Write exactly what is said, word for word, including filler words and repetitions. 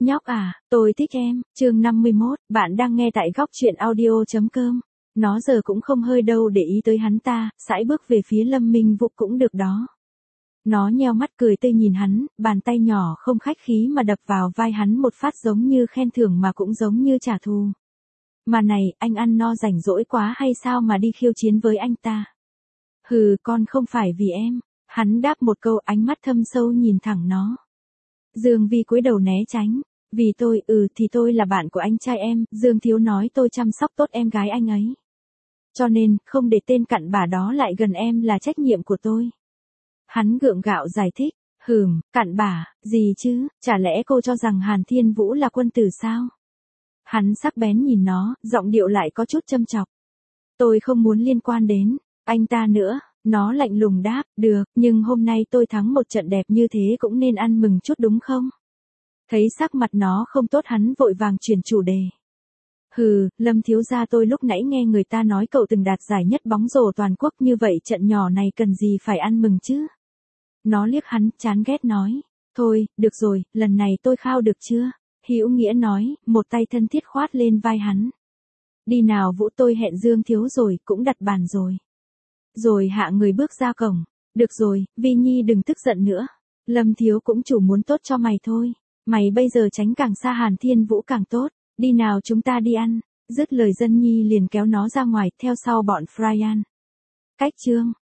Nhóc à, tôi thích em, chương năm mươi mốt, bạn đang nghe tại góc truyện audio.com. Nó giờ cũng không hơi đâu để ý tới hắn ta, sải bước về phía Lâm Minh Vũ cũng được đó. Nó nheo mắt cười tươi nhìn hắn, bàn tay nhỏ không khách khí mà đập vào vai hắn một phát giống như khen thưởng mà cũng giống như trả thù. Mà này, anh ăn no rảnh rỗi quá hay sao mà đi khiêu chiến với anh ta? Hừ, con không phải vì em. Hắn đáp một câu, ánh mắt thâm sâu nhìn thẳng nó. Dương Vi cúi đầu né tránh. Vì tôi, ừ thì tôi là bạn của anh trai em, Dương Thiếu nói tôi chăm sóc tốt em gái anh ấy. Cho nên, không để tên cặn bã đó lại gần em là trách nhiệm của tôi. Hắn gượng gạo giải thích, hừm, cặn bã, gì chứ, chả lẽ cô cho rằng Hàn Thiên Vũ là quân tử sao? Hắn sắc bén nhìn nó, giọng điệu lại có chút châm chọc. Tôi không muốn liên quan đến anh ta nữa. Nó lạnh lùng đáp, được, nhưng hôm nay tôi thắng một trận đẹp như thế cũng nên ăn mừng chút đúng không? Thấy sắc mặt nó không tốt hắn vội vàng chuyển chủ đề. Hừ, Lâm thiếu gia tôi lúc nãy nghe người ta nói cậu từng đạt giải nhất bóng rổ toàn quốc như vậy trận nhỏ này cần gì phải ăn mừng chứ? Nó liếc hắn, chán ghét nói. Thôi, được rồi, lần này tôi khao được chưa? Hữu Nghĩa nói, một tay thân thiết khoát lên vai hắn. Đi nào Vũ, tôi hẹn Dương Thiếu rồi, cũng đặt bàn rồi. Rồi hạ người bước ra cổng. Được rồi, Vi Nhi đừng tức giận nữa. Lâm Thiếu cũng chủ muốn tốt cho mày thôi. Mày bây giờ tránh càng xa Hàn Thiên Vũ càng tốt. Đi nào chúng ta đi ăn. Dứt lời Dân Nhi liền kéo nó ra ngoài theo sau bọn Fryan. Cách chương.